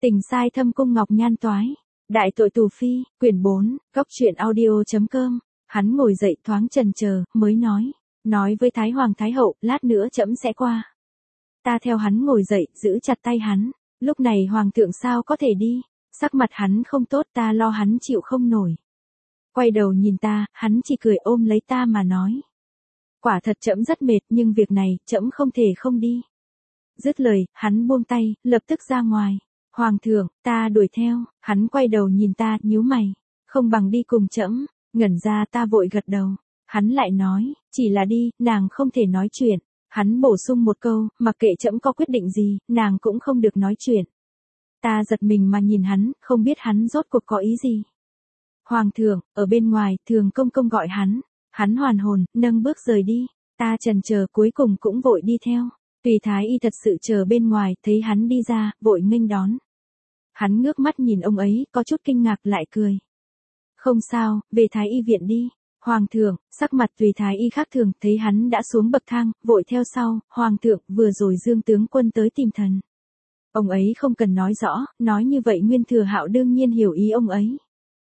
Tình sai thâm cung ngọc nhan toái. Đại tội tù phi, quyển 4, góc truyện audio.com. Hắn ngồi dậy thoáng chần chờ, mới nói với Thái Hoàng Thái Hậu, lát nữa trẫm sẽ qua. Ta theo hắn ngồi dậy, giữ chặt tay hắn. Lúc này Hoàng thượng sao có thể đi, sắc mặt hắn không tốt, ta lo hắn chịu không nổi. Quay đầu nhìn ta, hắn chỉ cười ôm lấy ta mà nói. Quả thật trẫm rất mệt, nhưng việc này, trẫm không thể không đi. Dứt lời, hắn buông tay, lập tức ra ngoài. Hoàng thượng, ta đuổi theo, hắn quay đầu nhìn ta, nhíu mày. Không bằng đi cùng trẫm. Ngẩn ra ta vội gật đầu. Hắn lại nói, chỉ là đi, nàng không thể nói chuyện. Hắn bổ sung một câu, mặc kệ trẫm có quyết định gì, nàng cũng không được nói chuyện. Ta giật mình mà nhìn hắn, không biết hắn rốt cuộc có ý gì. Hoàng thượng, ở bên ngoài, Thường công công gọi hắn. Hắn hoàn hồn, nâng bước rời đi. Ta chần chờ cuối cùng cũng vội đi theo. Tùy Thái Y thật sự chờ bên ngoài, thấy hắn đi ra, vội nghênh đón. Hắn ngước mắt nhìn ông ấy, có chút kinh ngạc lại cười. Không sao, về Thái Y viện đi. Hoàng thượng, sắc mặt Tùy Thái Y khác thường, thấy hắn đã xuống bậc thang, vội theo sau. Hoàng thượng, vừa rồi Dương tướng quân tới tìm thần. Ông ấy không cần nói rõ, nói như vậy Nguyên Thừa Hạo đương nhiên hiểu ý ông ấy.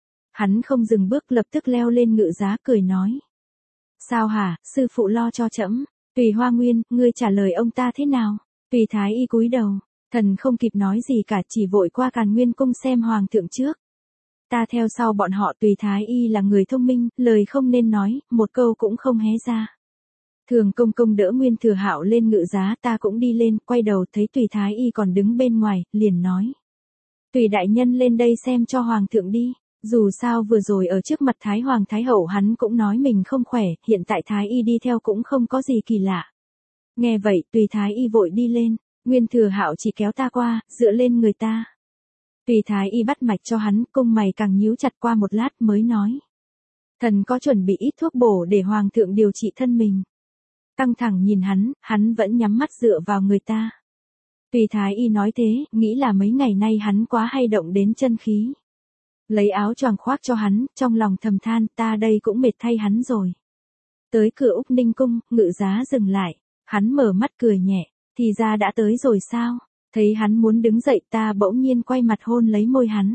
Hắn không dừng bước, lập tức leo lên ngự giá cười nói. Sao hả, sư phụ lo cho trẫm. Tùy Hoa Nguyên, ngươi trả lời ông ta thế nào? Tùy Thái Y cúi đầu, thần không kịp nói gì cả, chỉ vội qua Càn Nguyên cung xem Hoàng thượng trước. Ta theo sau bọn họ. Tùy Thái Y là người thông minh, lời không nên nói, một câu cũng không hé ra. Thường công công đỡ Nguyên Thừa Hạo lên ngự giá, ta cũng đi lên, quay đầu thấy Tùy Thái Y còn đứng bên ngoài, liền nói. Tùy đại nhân lên đây xem cho Hoàng thượng đi. Dù sao vừa rồi ở trước mặt Thái Hoàng Thái Hậu hắn cũng nói mình không khỏe, hiện tại Thái Y đi theo cũng không có gì kỳ lạ. Nghe vậy, Tùy Thái Y vội đi lên, Nguyên Thừa Hạo chỉ kéo ta qua, dựa lên người ta. Tùy Thái Y bắt mạch cho hắn, cung mày càng nhíu chặt, qua một lát mới nói. Thần có chuẩn bị ít thuốc bổ để Hoàng thượng điều trị thân mình. Căng thẳng nhìn hắn vẫn nhắm mắt dựa vào người ta. Tùy Thái Y nói thế, nghĩ là mấy ngày nay hắn quá hay động đến chân khí. Lấy áo choàng khoác cho hắn, trong lòng thầm than, ta đây cũng mệt thay hắn rồi. Tới cửa Úc Ninh cung, ngự giá dừng lại, hắn mở mắt cười nhẹ, thì ra đã tới rồi sao? Thấy hắn muốn đứng dậy, ta bỗng nhiên quay mặt hôn lấy môi hắn.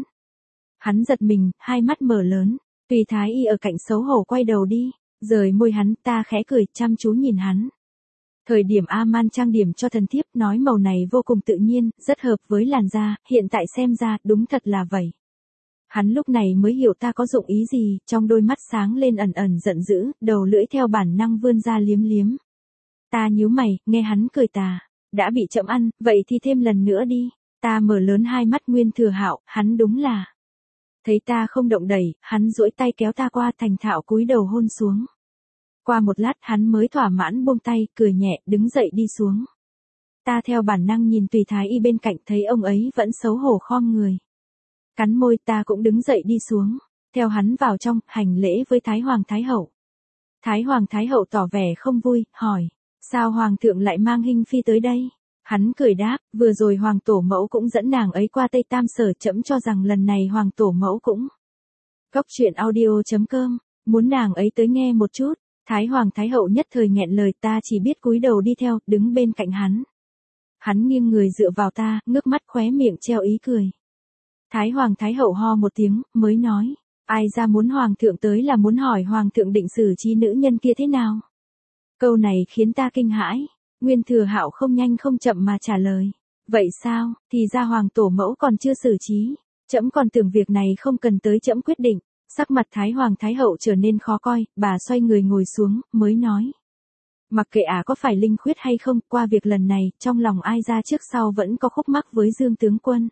Hắn giật mình, hai mắt mở lớn, Tùy Thái Y ở cạnh xấu hổ quay đầu đi, rời môi hắn, ta khẽ cười, chăm chú nhìn hắn. Thời điểm A-man trang điểm cho thần thiếp, nói màu này vô cùng tự nhiên, rất hợp với làn da, hiện tại xem ra, đúng thật là vậy. Hắn lúc này mới hiểu ta có dụng ý gì, trong đôi mắt sáng lên ẩn ẩn giận dữ, đầu lưỡi theo bản năng vươn ra liếm liếm. Ta nhíu mày, nghe hắn cười tà, đã bị trẫm ăn, vậy thì thêm lần nữa đi. Ta mở lớn hai mắt. Nguyên Thừa Hạo, hắn đúng là. Thấy ta không động đẩy, hắn duỗi tay kéo ta qua, thành thạo cúi đầu hôn xuống. Qua một lát hắn mới thỏa mãn buông tay, cười nhẹ, đứng dậy đi xuống. Ta theo bản năng nhìn Tùy Thái Y bên cạnh, thấy ông ấy vẫn xấu hổ khom người. Cắn môi, ta cũng đứng dậy đi xuống, theo hắn vào trong, hành lễ với Thái Hoàng Thái Hậu. Thái Hoàng Thái Hậu tỏ vẻ không vui, hỏi, sao Hoàng thượng lại mang Hinh Phi tới đây? Hắn cười đáp, vừa rồi Hoàng Tổ Mẫu cũng dẫn nàng ấy qua Tây Tam Sở, trẫm cho rằng lần này Hoàng Tổ Mẫu cũng. Góc truyện audio.com, muốn nàng ấy tới nghe một chút. Thái Hoàng Thái Hậu nhất thời nghẹn lời, ta chỉ biết cúi đầu đi theo, đứng bên cạnh hắn. Hắn nghiêng người dựa vào ta, ngước mắt khóe miệng treo ý cười. Thái Hoàng Thái Hậu ho một tiếng, mới nói, ai ra muốn Hoàng thượng tới là muốn hỏi Hoàng thượng định xử trí nữ nhân kia thế nào? Câu này khiến ta kinh hãi, Nguyên Thừa Hạo không nhanh không chậm mà trả lời, vậy sao, thì ra Hoàng Tổ Mẫu còn chưa xử trí, trẫm còn tưởng việc này không cần tới trẫm quyết định. Sắc mặt Thái Hoàng Thái Hậu trở nên khó coi, bà xoay người ngồi xuống, mới nói. Mặc kệ có phải linh khuyết hay không, qua việc lần này, trong lòng ai ra trước sau vẫn có khúc mắc với Dương tướng quân.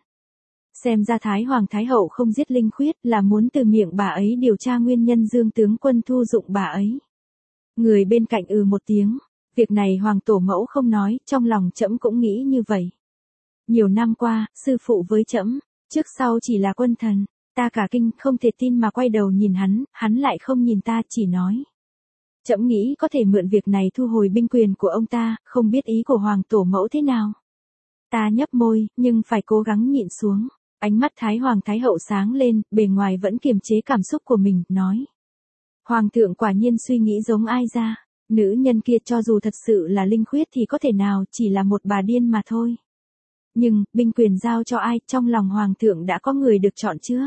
Xem ra Thái Hoàng Thái Hậu không giết linh khuyết là muốn từ miệng bà ấy điều tra nguyên nhân Dương tướng quân thu dụng bà ấy. Người bên cạnh một tiếng, việc này Hoàng Tổ Mẫu không nói, trong lòng trẫm cũng nghĩ như vậy. Nhiều năm qua, sư phụ với trẫm, trước sau chỉ là quân thần. Ta cả kinh, không thể tin mà quay đầu nhìn hắn lại không nhìn ta, chỉ nói. Trẫm nghĩ có thể mượn việc này thu hồi binh quyền của ông ta, không biết ý của Hoàng Tổ Mẫu thế nào. Ta nhấp môi, nhưng phải cố gắng nhịn xuống. Ánh mắt Thái Hoàng Thái Hậu sáng lên, bề ngoài vẫn kiềm chế cảm xúc của mình, nói. Hoàng thượng quả nhiên suy nghĩ giống ai ra, nữ nhân kia cho dù thật sự là linh khuyết thì có thể nào chỉ là một bà điên mà thôi. Nhưng, binh quyền giao cho ai, trong lòng hoàng thượng đã có người được chọn chưa?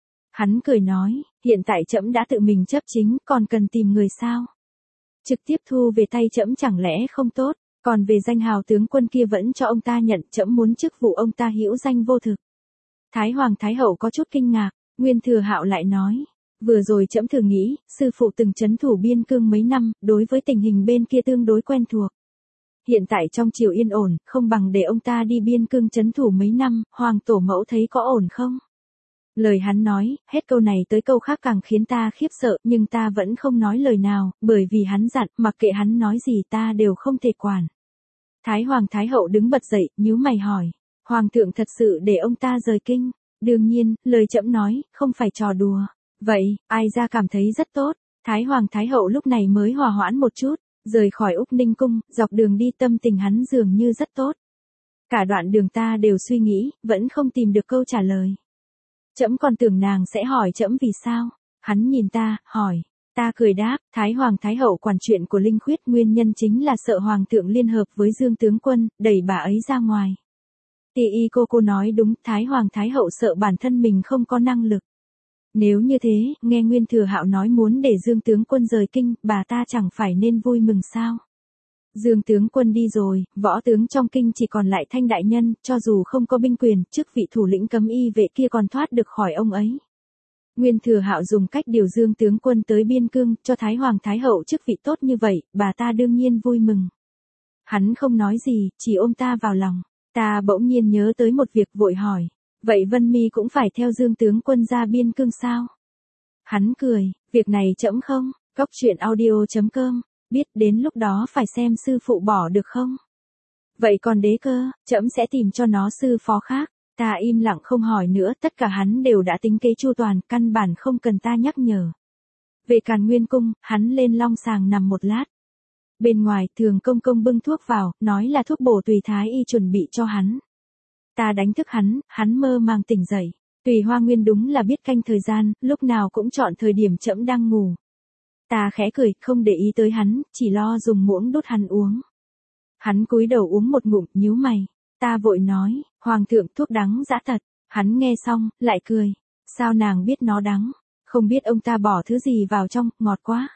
Hắn cười nói, hiện tại trẫm đã tự mình chấp chính, còn cần tìm người sao? Trực tiếp thu về tay trẫm chẳng lẽ không tốt, còn về danh hào tướng quân kia vẫn cho ông ta nhận, trẫm muốn chức vụ ông ta hữu danh vô thực. Thái Hoàng Thái Hậu có chút kinh ngạc, Nguyên Thừa Hạo lại nói, vừa rồi trẫm thử nghĩ, sư phụ từng trấn thủ biên cương mấy năm, đối với tình hình bên kia tương đối quen thuộc. Hiện tại trong triều yên ổn, không bằng để ông ta đi biên cương trấn thủ mấy năm, hoàng tổ mẫu thấy có ổn không? Lời hắn nói, hết câu này tới câu khác càng khiến ta khiếp sợ, nhưng ta vẫn không nói lời nào, bởi vì hắn dặn, mặc kệ hắn nói gì ta đều không thể quản. Thái Hoàng Thái Hậu đứng bật dậy, nhíu mày hỏi, Hoàng thượng thật sự để ông ta rời kinh? Đương nhiên, lời trẫm nói, không phải trò đùa. Vậy, ai ra cảm thấy rất tốt. Thái Hoàng Thái Hậu lúc này mới hòa hoãn một chút, rời khỏi Úc Ninh Cung, dọc đường đi tâm tình hắn dường như rất tốt. Cả đoạn đường ta đều suy nghĩ, vẫn không tìm được câu trả lời. Trẫm còn tưởng nàng sẽ hỏi trẫm vì sao. Hắn nhìn ta, hỏi. Ta cười đáp, Thái Hoàng Thái Hậu quản chuyện của Linh Khuyết nguyên nhân chính là sợ Hoàng thượng liên hợp với Dương tướng quân, đẩy bà ấy ra ngoài. Tì y cô nói đúng, Thái Hoàng Thái Hậu sợ bản thân mình không có năng lực. Nếu như thế, nghe Nguyên Thừa Hạo nói muốn để Dương tướng quân rời kinh, bà ta chẳng phải nên vui mừng sao? Dương tướng quân đi rồi, võ tướng trong kinh chỉ còn lại Thanh đại nhân, cho dù không có binh quyền, chức vị thủ lĩnh cấm y vệ kia còn thoát được khỏi ông ấy. Nguyên Thừa Hạo dùng cách điều Dương tướng quân tới biên cương, cho Thái Hoàng Thái Hậu chức vị tốt như vậy, bà ta đương nhiên vui mừng. Hắn không nói gì, chỉ ôm ta vào lòng. Ta bỗng nhiên nhớ tới một việc vội hỏi. Vậy Vân Mi cũng phải theo Dương tướng quân ra biên cương sao? Hắn cười, việc này trẫm không, Góc Truyện Audio.com, biết đến lúc đó phải xem sư phụ bỏ được không? Vậy còn đế cơ, trẫm sẽ tìm cho nó sư phó khác. Ta im lặng không hỏi nữa, tất cả hắn đều đã tính kế chu toàn, căn bản không cần ta nhắc nhở. Về Càn Nguyên Cung, hắn lên long sàng nằm một lát. Bên ngoài, Thường Công Công bưng thuốc vào, nói là thuốc bổ Tùy Thái Y chuẩn bị cho hắn. Ta đánh thức hắn mơ màng tỉnh dậy. Tùy Hoa Nguyên đúng là biết canh thời gian, lúc nào cũng chọn thời điểm trẫm đang ngủ. Ta khẽ cười, không để ý tới hắn, chỉ lo dùng muỗng đút hắn uống. Hắn cúi đầu uống một ngụm, nhíu mày. Ta vội nói, Hoàng thượng thuốc đắng dã thật. Hắn nghe xong, lại cười. Sao nàng biết nó đắng? Không biết ông ta bỏ thứ gì vào trong, ngọt quá.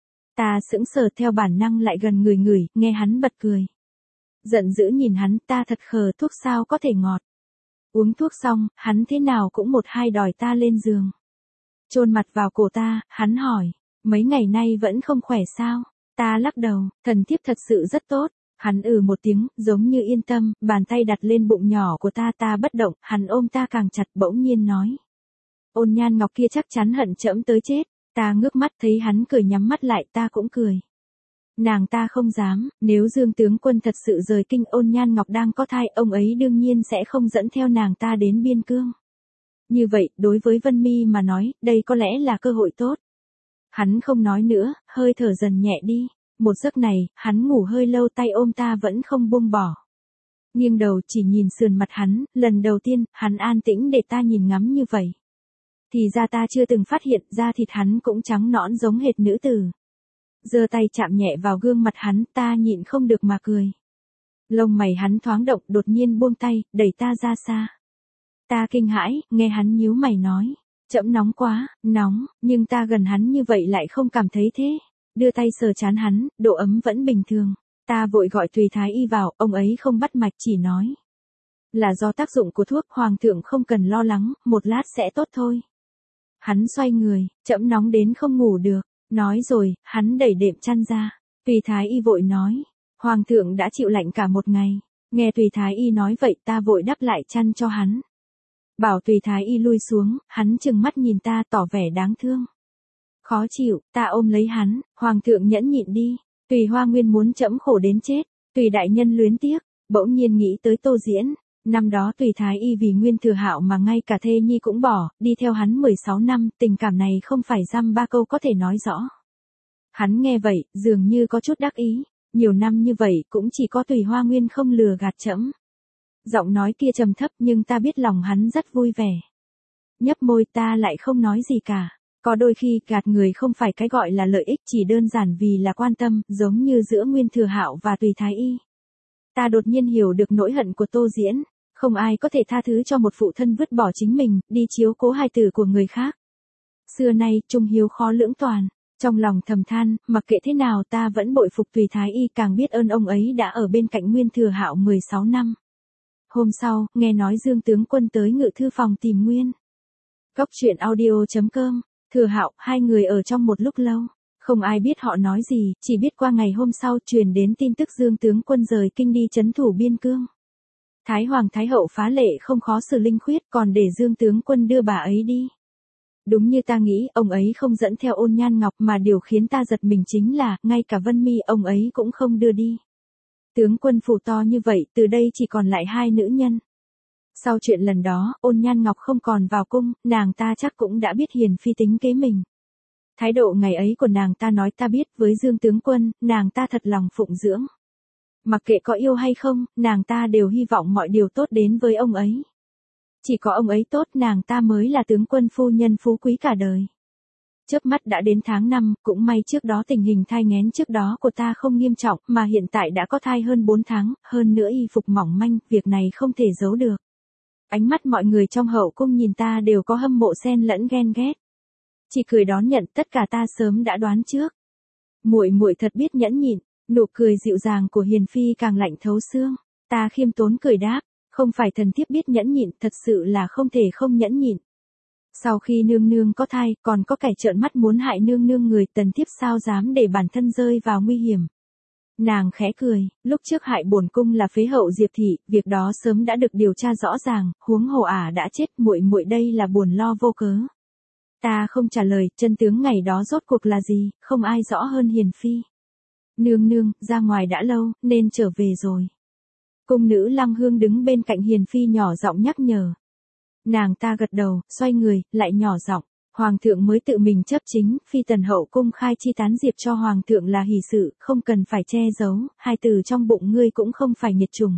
Ta sững sờ theo bản năng lại gần người ngửi, nghe hắn bật cười. Giận dữ nhìn hắn, ta thật khờ, thuốc sao có thể ngọt. Uống thuốc xong, hắn thế nào cũng một hai đòi ta lên giường. Chôn mặt vào cổ ta, hắn hỏi, mấy ngày nay vẫn không khỏe sao? Ta lắc đầu, thần thiếp thật sự rất tốt. Hắn một tiếng, giống như yên tâm, bàn tay đặt lên bụng nhỏ của ta, ta bất động, hắn ôm ta càng chặt, bỗng nhiên nói. Ôn Nhan Ngọc kia chắc chắn hận trẫm tới chết. Ta ngước mắt thấy hắn cười, nhắm mắt lại, ta cũng cười. Nàng ta không dám, nếu Dương tướng quân thật sự rời kinh, Ôn Nhan Ngọc đang có thai, ông ấy đương nhiên sẽ không dẫn theo nàng ta đến biên cương. Như vậy, đối với Vân Mi mà nói, đây có lẽ là cơ hội tốt. Hắn không nói nữa, hơi thở dần nhẹ đi. Một giấc này, hắn ngủ hơi lâu, tay ôm ta vẫn không buông bỏ. Nghiêng đầu chỉ nhìn sườn mặt hắn, lần đầu tiên, hắn an tĩnh để ta nhìn ngắm như vậy. Thì ra ta chưa từng phát hiện da thịt hắn cũng trắng nõn giống hệt nữ tử. Giơ tay chạm nhẹ vào gương mặt hắn, ta nhịn không được mà cười. Lông mày hắn thoáng động, đột nhiên buông tay, đẩy ta ra xa. Ta kinh hãi, nghe hắn nhíu mày nói. Trẫm nóng quá, nóng, nhưng ta gần hắn như vậy lại không cảm thấy thế. Đưa tay sờ trán hắn, độ ấm vẫn bình thường. Ta vội gọi Tùy Thái Y vào, ông ấy không bắt mạch, chỉ nói. Là do tác dụng của thuốc, Hoàng thượng không cần lo lắng, một lát sẽ tốt thôi. Hắn xoay người, trẫm nóng đến không ngủ được. Nói rồi, hắn đẩy đệm chăn ra. Tùy Thái Y vội nói. Hoàng thượng đã chịu lạnh cả một ngày. Nghe Tùy Thái Y nói vậy, ta vội đắp lại chăn cho hắn. Bảo Tùy Thái Y lui xuống, hắn trừng mắt nhìn ta, tỏ vẻ đáng thương. Khó chịu, ta ôm lấy hắn, Hoàng thượng nhẫn nhịn đi. Tùy Hoa Nguyên muốn trẫm khổ đến chết. Tùy đại nhân luyến tiếc, bỗng nhiên nghĩ tới Tô Diễn. Năm đó Tùy Thái Y vì Nguyên Thừa Hạo mà ngay cả thê nhi cũng bỏ, đi theo hắn 16 năm, tình cảm này không phải dăm ba câu có thể nói rõ. Hắn nghe vậy, dường như có chút đắc ý, nhiều năm như vậy cũng chỉ có Tùy Hoa Nguyên không lừa gạt trẫm. Giọng nói kia trầm thấp nhưng ta biết lòng hắn rất vui vẻ. Nhấp môi, ta lại không nói gì cả. Có đôi khi gạt người không phải cái gọi là lợi ích, chỉ đơn giản vì là quan tâm, giống như giữa Nguyên Thừa Hạo và Tùy Thái Y. Ta đột nhiên hiểu được nỗi hận của Tô Diễn. Không ai có thể tha thứ cho một phụ thân vứt bỏ chính mình, đi chiếu cố hài tử của người khác. Xưa nay, trung hiếu khó lưỡng toàn. Trong lòng thầm than, mặc kệ thế nào ta vẫn bội phục Tùy Thái Y, càng biết ơn ông ấy đã ở bên cạnh Nguyên Thừa Hạo 16 năm. Hôm sau, nghe nói Dương tướng quân tới ngự thư phòng tìm Nguyên. Góc truyện audio.com, Thừa Hạo, hai người ở trong một lúc lâu. Không ai biết họ nói gì, chỉ biết qua ngày hôm sau truyền đến tin tức Dương tướng quân rời kinh đi trấn thủ biên cương. Thái Hoàng Thái Hậu phá lệ không khó xử linh khuyết, còn để Dương tướng quân đưa bà ấy đi. Đúng như ta nghĩ, ông ấy không dẫn theo Ôn Nhan Ngọc, mà điều khiến ta giật mình chính là, ngay cả Vân Mi ông ấy cũng không đưa đi. Tướng quân phủ to như vậy, từ đây chỉ còn lại hai nữ nhân. Sau chuyện lần đó, Ôn Nhan Ngọc không còn vào cung, nàng ta chắc cũng đã biết Hiền Phi tính kế mình. Thái độ ngày ấy của nàng ta nói ta biết, với Dương tướng quân, nàng ta thật lòng phụng dưỡng. Mặc kệ có yêu hay không, nàng ta đều hy vọng mọi điều tốt đến với ông ấy. Chỉ có ông ấy tốt, nàng ta mới là tướng quân phu nhân phú quý cả đời. Chớp mắt đã đến tháng 5, cũng may trước đó tình hình thai nghén trước đó của ta không nghiêm trọng, mà hiện tại đã có thai hơn 4 tháng, hơn nữa y phục mỏng manh, việc này không thể giấu được. Ánh mắt mọi người trong hậu cung nhìn ta đều có hâm mộ xen lẫn ghen ghét. Chỉ cười đón nhận, tất cả ta sớm đã đoán trước. Muội muội thật biết nhẫn nhịn, nụ cười dịu dàng của Hiền Phi càng lạnh thấu xương. Ta khiêm tốn cười đáp, không phải thần thiếp biết nhẫn nhịn, thật sự là không thể không nhẫn nhịn. Sau khi nương nương có thai, còn có kẻ trợn mắt muốn hại nương nương, người tần thiếp sao dám để bản thân rơi vào nguy hiểm. Nàng khẽ cười, lúc trước hại bổn cung là phế hậu Diệp thị, việc đó sớm đã được điều tra rõ ràng, huống hồ ả đã chết, muội muội đây là buồn lo vô cớ. Ta không trả lời, chân tướng ngày đó rốt cuộc là gì, không ai rõ hơn Hiền Phi. Nương nương, ra ngoài đã lâu, nên trở về rồi. Cung nữ Lăng Hương đứng bên cạnh Hiền Phi nhỏ giọng nhắc nhở. Nàng ta gật đầu, xoay người, lại nhỏ giọng. Hoàng thượng mới tự mình chấp chính, Phi tần hậu cung khai chi tán Diệp cho Hoàng thượng là hỷ sự, không cần phải che giấu, hai từ trong bụng ngươi cũng không phải nghiệt chủng.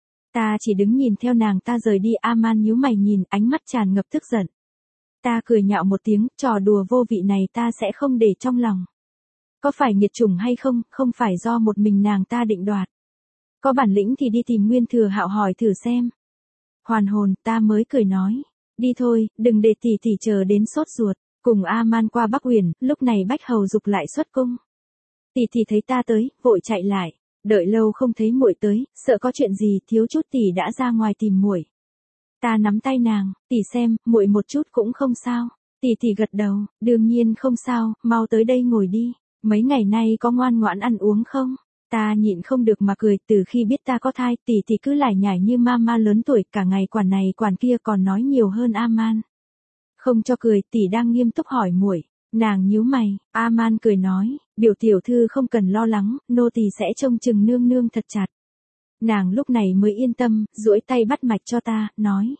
Ta chỉ đứng nhìn theo nàng ta rời đi. A-man nhíu mày nhìn, ánh mắt tràn ngập tức giận. Ta cười nhạo một tiếng, trò đùa vô vị này ta sẽ không để trong lòng. Có phải nghiệt chủng hay không, không phải do một mình nàng ta định đoạt. Có bản lĩnh thì đi tìm Nguyên Thừa Hạo hỏi thử xem. Hoàn hồn, ta mới cười nói. Đi thôi, đừng để tỷ tỷ chờ đến sốt ruột. Cùng A-man qua Bắc Huyền, lúc này Bách Hầu dục lại xuất cung. Tỷ tỷ thấy ta tới, vội chạy lại. Đợi lâu không thấy muội tới, sợ có chuyện gì, thiếu chút tỷ đã ra ngoài tìm muội. Ta nắm tay nàng, tỷ xem, muội một chút cũng không sao. Tỷ tỷ gật đầu, đương nhiên không sao, mau tới đây ngồi đi. Mấy ngày nay có ngoan ngoãn ăn uống không? Ta nhịn không được mà cười, từ khi biết ta có thai, tỷ tỷ cứ lải nhải như mama lớn tuổi, cả ngày quản này quản kia, còn nói nhiều hơn A-man. Không cho cười, tỷ đang nghiêm túc hỏi muội. Nàng nhíu mày, A-man cười nói, biểu tiểu thư không cần lo lắng, nô tỳ sẽ trông chừng nương nương thật chặt. Nàng lúc này mới yên tâm, duỗi tay bắt mạch cho ta, nói.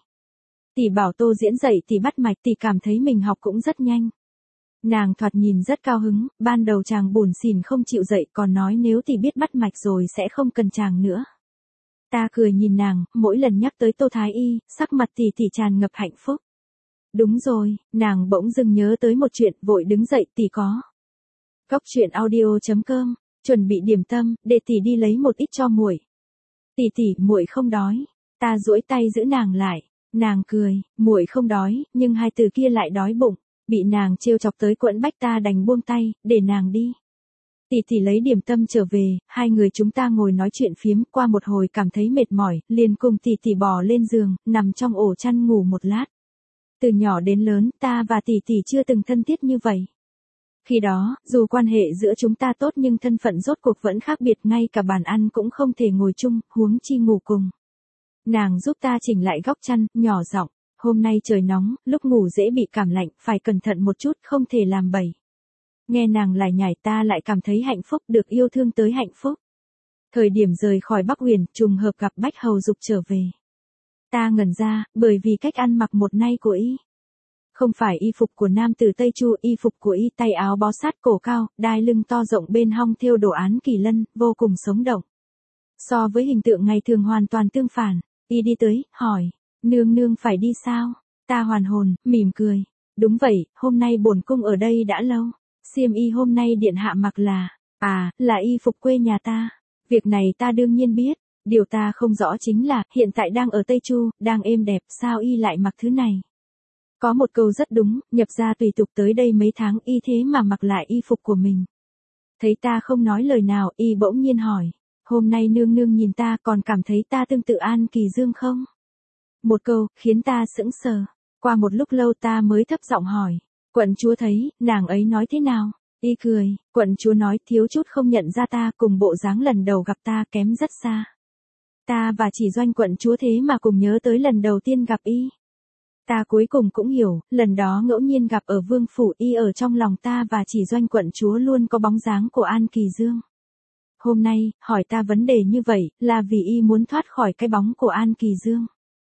Tỷ bảo Tô Diễn dậy tỷ bắt mạch, tỷ cảm thấy mình học cũng rất nhanh. Nàng thoạt nhìn rất cao hứng, ban đầu chàng buồn xỉn không chịu dậy, còn nói nếu tỷ biết bắt mạch rồi sẽ không cần chàng nữa. Ta cười nhìn nàng, mỗi lần nhắc tới Tô Thái Y, sắc mặt tỷ tỷ tràn ngập hạnh phúc. Đúng rồi, nàng bỗng dưng nhớ tới một chuyện, vội đứng dậy, tỷ có. Góc truyện audio.com, chuẩn bị điểm tâm, để tỷ đi lấy một ít cho muội. Tỷ tỷ, muội không đói. Ta duỗi tay giữ nàng lại. Nàng cười, muội không đói, nhưng hai từ kia lại đói bụng. Bị nàng trêu chọc tới quẫn bách ta đành buông tay, để nàng đi. Tỷ tỷ lấy điểm tâm trở về, hai người chúng ta ngồi nói chuyện phiếm, qua một hồi cảm thấy mệt mỏi, liền cùng tỷ tỷ bò lên giường, nằm trong ổ chăn ngủ một lát. Từ nhỏ đến lớn, ta và tỷ tỷ chưa từng thân thiết như vậy. Khi đó, dù quan hệ giữa chúng ta tốt nhưng thân phận rốt cuộc vẫn khác biệt, ngay cả bàn ăn cũng không thể ngồi chung, huống chi ngủ cùng. Nàng giúp ta chỉnh lại góc chăn, nhỏ giọng, hôm nay trời nóng, lúc ngủ dễ bị cảm lạnh, phải cẩn thận một chút, không thể làm bậy. Nghe nàng lải nhải ta lại cảm thấy hạnh phúc, được yêu thương tới hạnh phúc. Thời điểm rời khỏi Bắc Huyền, trùng hợp gặp Bách Hầu dục trở về. Ta ngẩn ra, bởi vì cách ăn mặc một nay của y. Không phải y phục của nam tử Tây Chu, y phục của y tay áo bó sát cổ cao, đai lưng to rộng bên hông thêu đồ án kỳ lân, vô cùng sống động. So với hình tượng ngày thường hoàn toàn tương phản, y đi tới, hỏi, nương nương phải đi sao? Ta hoàn hồn, mỉm cười. Đúng vậy, hôm nay bổn cung ở đây đã lâu. Xiêm y hôm nay điện hạ mặc là y phục quê nhà ta. Việc này ta đương nhiên biết, Điều ta không rõ chính là, hiện tại đang ở Tây Chu, đang êm đẹp, sao y lại mặc thứ này? Có một câu rất đúng, nhập gia tùy tục tới đây mấy tháng y thế mà mặc lại y phục của mình. Thấy ta không nói lời nào, y bỗng nhiên hỏi, hôm nay nương nương nhìn ta còn cảm thấy ta tương tự An Kỳ Dương không? Một câu, khiến ta sững sờ. Qua một lúc lâu ta mới thấp giọng hỏi, quận chúa thấy, nàng ấy nói thế nào? Y cười, quận chúa nói thiếu chút không nhận ra ta cùng bộ dáng lần đầu gặp ta kém rất xa. Ta và Chỉ Doanh quận chúa thế mà cùng nhớ tới lần đầu tiên gặp y. Ta cuối cùng cũng hiểu, lần đó ngẫu nhiên gặp ở Vương Phủ y ở trong lòng ta và Chỉ Doanh quận chúa luôn có bóng dáng của An Kỳ Dương. Hôm nay, hỏi ta vấn đề như vậy, là vì y muốn thoát khỏi cái bóng của An Kỳ Dương.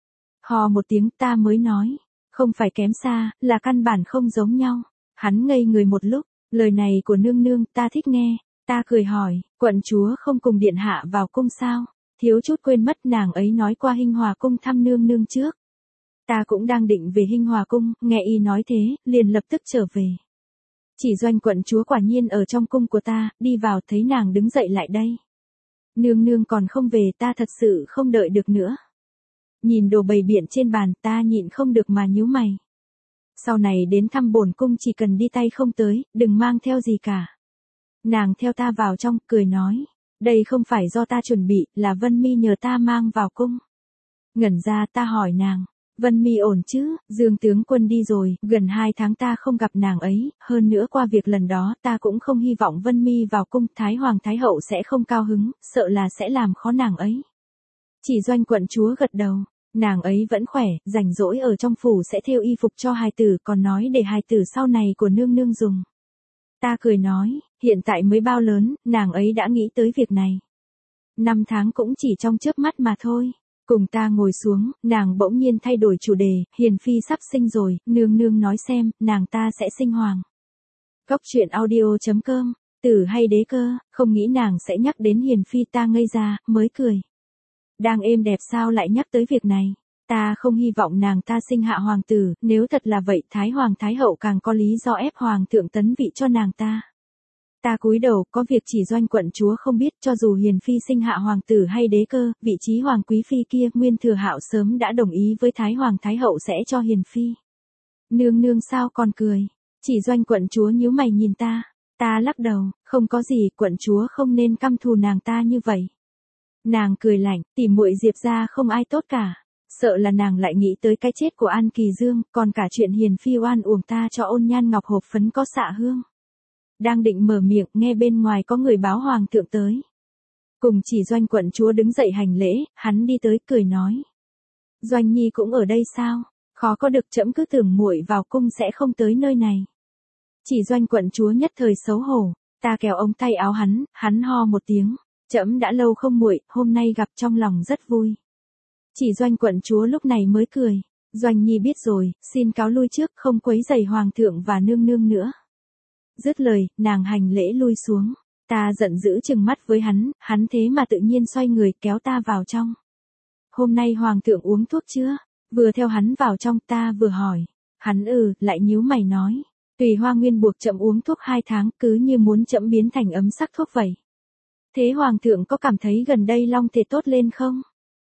Hò một tiếng ta mới nói, không phải kém xa, là căn bản không giống nhau. Hắn ngây người một lúc, lời này của nương nương ta thích nghe. Ta cười hỏi, quận chúa không cùng điện hạ vào cung sao? Thiếu chút quên mất nàng ấy nói qua Hinh Hòa cung thăm nương nương trước. Ta cũng đang định về Hinh Hòa cung, nghe y nói thế, liền lập tức trở về. Chỉ Doanh quận chúa quả nhiên ở trong cung của ta, đi vào thấy nàng đứng dậy lại đây. Nương nương còn không về, ta thật sự không đợi được nữa. Nhìn đồ bày biện trên bàn, ta nhịn không được mà nhíu mày. Sau này đến thăm bổn cung chỉ cần đi tay không tới, đừng mang theo gì cả. Nàng theo ta vào trong, cười nói, đây không phải do ta chuẩn bị, là Vân Mi nhờ ta mang vào cung. Ngẩn ra ta hỏi nàng, Vân Mi ổn chứ? Dương tướng quân đi rồi, gần 2 tháng ta không gặp nàng ấy, hơn nữa qua việc lần đó ta cũng không hy vọng Vân Mi vào cung, Thái Hoàng Thái Hậu sẽ không cao hứng, sợ là sẽ làm khó nàng ấy. Chỉ Doanh quận chúa gật đầu, nàng ấy vẫn khỏe, rảnh rỗi ở trong phủ sẽ thêu y phục cho hài tử, còn nói để hài tử sau này của nương nương dùng. Ta cười nói, hiện tại mới bao lớn, nàng ấy đã nghĩ tới việc này. 5 tháng cũng chỉ trong chớp mắt mà thôi. Cùng ta ngồi xuống, nàng bỗng nhiên thay đổi chủ đề, Hiền Phi sắp sinh rồi, nương nương nói xem, nàng ta sẽ sinh hoàng. Góc truyện audio.com, tử hay đế cơ, không nghĩ nàng sẽ nhắc đến Hiền Phi, ta ngây ra, mới cười. Đang êm đẹp sao lại nhắc tới việc này, ta không hy vọng nàng ta sinh hạ hoàng tử, nếu thật là vậy Thái Hoàng Thái Hậu càng có lý do ép hoàng thượng tấn vị cho nàng ta. Ta cúi đầu, có việc Chỉ Doanh quận chúa không biết, cho dù Hiền Phi sinh hạ hoàng tử hay đế cơ, vị trí hoàng quý phi kia, Nguyên Thừa Hạo sớm đã đồng ý với Thái Hoàng Thái Hậu sẽ cho Hiền Phi. Nương nương sao còn cười? Chỉ Doanh quận chúa nhíu mày nhìn ta. Ta lắc đầu, không có gì, quận chúa không nên căm thù nàng ta như vậy. Nàng cười lạnh, tỉ muội Diệp gia không ai tốt cả. Sợ là nàng lại nghĩ tới cái chết của An Kỳ Dương, còn cả chuyện Hiền Phi oan uổng ta cho Ôn Nhan Ngọc hộp phấn có xạ hương. Đang định mở miệng, nghe bên ngoài có người báo hoàng thượng tới. Cùng Chỉ Doanh quận chúa đứng dậy hành lễ, hắn đi tới cười nói. Doanh nhi cũng ở đây sao? Khó có được, trẫm cứ tưởng muội vào cung sẽ không tới nơi này. Chỉ Doanh quận chúa nhất thời xấu hổ, ta kéo ống tay áo hắn ho một tiếng. Trẫm đã lâu không muội, hôm nay gặp trong lòng rất vui. Chỉ Doanh quận chúa lúc này mới cười. Doanh nhi biết rồi, xin cáo lui trước, không quấy rầy hoàng thượng và nương nương nữa. Dứt lời, nàng hành lễ lui xuống. Ta giận dữ trừng mắt với hắn thế mà tự nhiên xoay người kéo ta vào trong. Hôm nay hoàng thượng uống thuốc chưa? Vừa theo hắn vào trong ta vừa hỏi. Hắn lại nhíu mày nói. Tùy Hoa Nguyên buộc trẫm uống thuốc 2 tháng, cứ như muốn trẫm biến thành ấm sắc thuốc vậy. Thế hoàng thượng có cảm thấy gần đây long thể tốt lên không?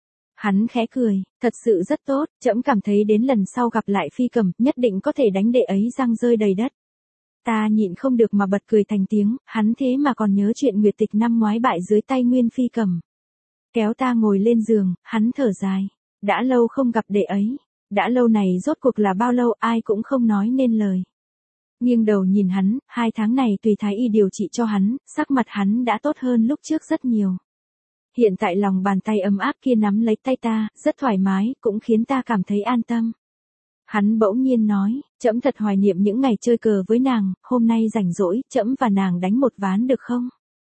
Hắn khẽ cười, thật sự rất tốt, trẫm cảm thấy đến lần sau gặp lại Phi Cầm, nhất định có thể đánh đệ ấy răng rơi đầy đất. Ta nhịn không được mà bật cười thành tiếng, hắn thế mà còn nhớ chuyện Nguyệt Tịch năm ngoái bại dưới tay Nguyên Phi Cầm. Kéo ta ngồi lên giường, hắn thở dài, đã lâu không gặp đệ ấy, đã lâu này rốt cuộc là bao lâu ai cũng không nói nên lời. Nghiêng đầu nhìn hắn, 2 tháng này tùy thái y điều trị cho hắn, sắc mặt hắn đã tốt hơn lúc trước rất nhiều. Hiện tại lòng bàn tay ấm áp kia nắm lấy tay ta, rất thoải mái, cũng khiến ta cảm thấy an tâm. Hắn bỗng nhiên nói, trẫm thật hoài niệm những ngày chơi cờ với nàng, hôm nay rảnh rỗi, trẫm và nàng đánh một ván được không?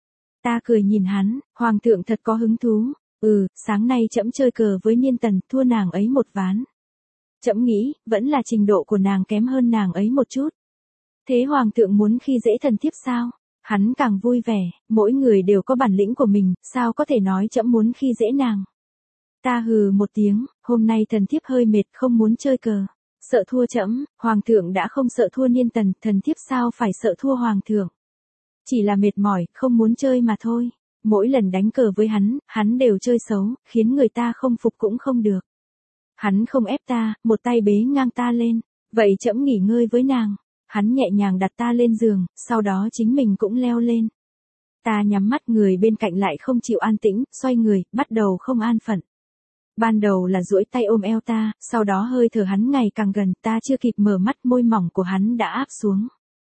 Ta cười nhìn hắn, hoàng thượng thật có hứng thú. Sáng nay trẫm chơi cờ với Niên Tần, thua nàng ấy một ván. Trẫm nghĩ, vẫn là trình độ của nàng kém hơn nàng ấy một chút. Thế hoàng thượng muốn khi dễ thần thiếp sao? Hắn càng vui vẻ, mỗi người đều có bản lĩnh của mình, sao có thể nói trẫm muốn khi dễ nàng. Ta hừ một tiếng, hôm nay thần thiếp hơi mệt không muốn chơi cờ. Sợ thua trẫm, hoàng thượng đã không sợ thua Niên Tần, thần thiếp sao phải sợ thua hoàng thượng. Chỉ là mệt mỏi, không muốn chơi mà thôi. Mỗi lần đánh cờ với hắn đều chơi xấu, khiến người ta không phục cũng không được. Hắn không ép ta, một tay bế ngang ta lên, vậy trẫm nghỉ ngơi với nàng. Hắn nhẹ nhàng đặt ta lên giường, sau đó chính mình cũng leo lên. Ta nhắm mắt, người bên cạnh lại không chịu an tĩnh, xoay người, bắt đầu không an phận. Ban đầu là duỗi tay ôm eo ta, sau đó hơi thở hắn ngày càng gần, ta chưa kịp mở mắt, môi mỏng của hắn đã áp xuống.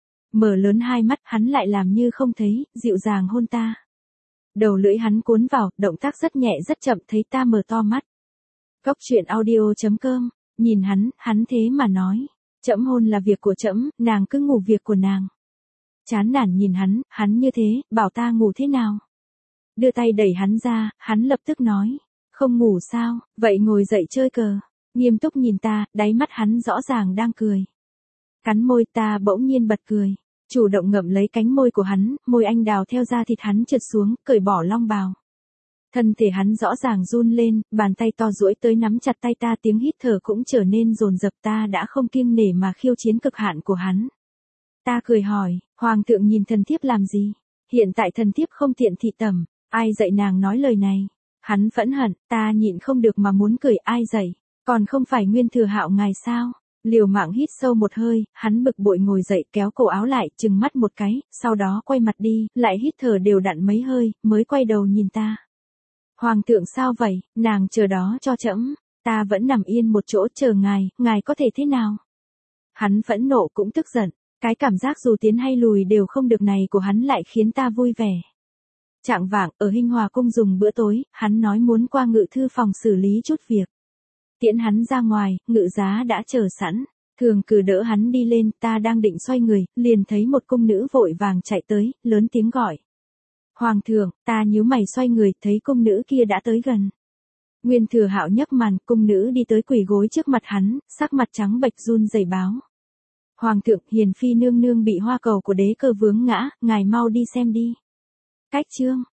Mở lớn hai mắt, hắn lại làm như không thấy, dịu dàng hôn ta. Đầu lưỡi hắn cuốn vào, động tác rất nhẹ rất chậm, thấy ta mở to mắt. Cốc truyện audio.com, nhìn hắn thế mà nói, trẫm hôn là việc của trẫm, nàng cứ ngủ việc của nàng. Chán nản nhìn hắn như thế, bảo ta ngủ thế nào? Đưa tay đẩy hắn ra, hắn lập tức nói, không ngủ sao, vậy ngồi dậy chơi cờ. Nghiêm túc nhìn ta, đáy mắt hắn rõ ràng đang cười. Cắn môi, ta bỗng nhiên bật cười. Chủ động ngậm lấy cánh môi của hắn, môi anh đào theo da thịt hắn trượt xuống, cởi bỏ long bào. Thân thể hắn rõ ràng run lên, bàn tay to duỗi tới nắm chặt tay ta, tiếng hít thở cũng trở nên dồn dập, ta đã không kiêng nể mà khiêu chiến cực hạn của hắn. Ta cười hỏi, hoàng thượng nhìn thần thiếp làm gì? Hiện tại thần thiếp không tiện thị tẩm, ai dạy nàng nói lời này? Hắn phẫn hận, ta nhịn không được mà muốn cười, ai dạy? Còn không phải Nguyên Thừa Hạo ngài sao? Liều mạng hít sâu một hơi, hắn bực bội ngồi dậy, kéo cổ áo lại, trừng mắt một cái, sau đó quay mặt đi, lại hít thở đều đặn mấy hơi, mới quay đầu nhìn ta. Hoàng thượng sao vậy, nàng chờ đó cho trẫm. Ta vẫn nằm yên một chỗ chờ ngài có thể thế nào? Hắn phẫn nộ cũng tức giận, cái cảm giác dù tiến hay lùi đều không được này của hắn lại khiến ta vui vẻ. Chạng vạng, ở Hinh Hòa cung dùng bữa tối, hắn nói muốn qua ngự thư phòng xử lý chút việc. Tiễn hắn ra ngoài, ngự giá đã chờ sẵn. Thường cử đỡ hắn đi lên, ta đang định xoay người, liền thấy một cung nữ vội vàng chạy tới, lớn tiếng gọi. Hoàng thượng, ta nhíu mày xoay người, thấy cung nữ kia đã tới gần. Nguyên Thừa Hạo nhấc màn, cung nữ đi tới quỳ gối trước mặt hắn, sắc mặt trắng bệch run rẩy báo. Hoàng thượng, hiền phi nương nương bị hoa cầu của đế cơ vướng ngã, ngài mau đi xem đi. Cách chương.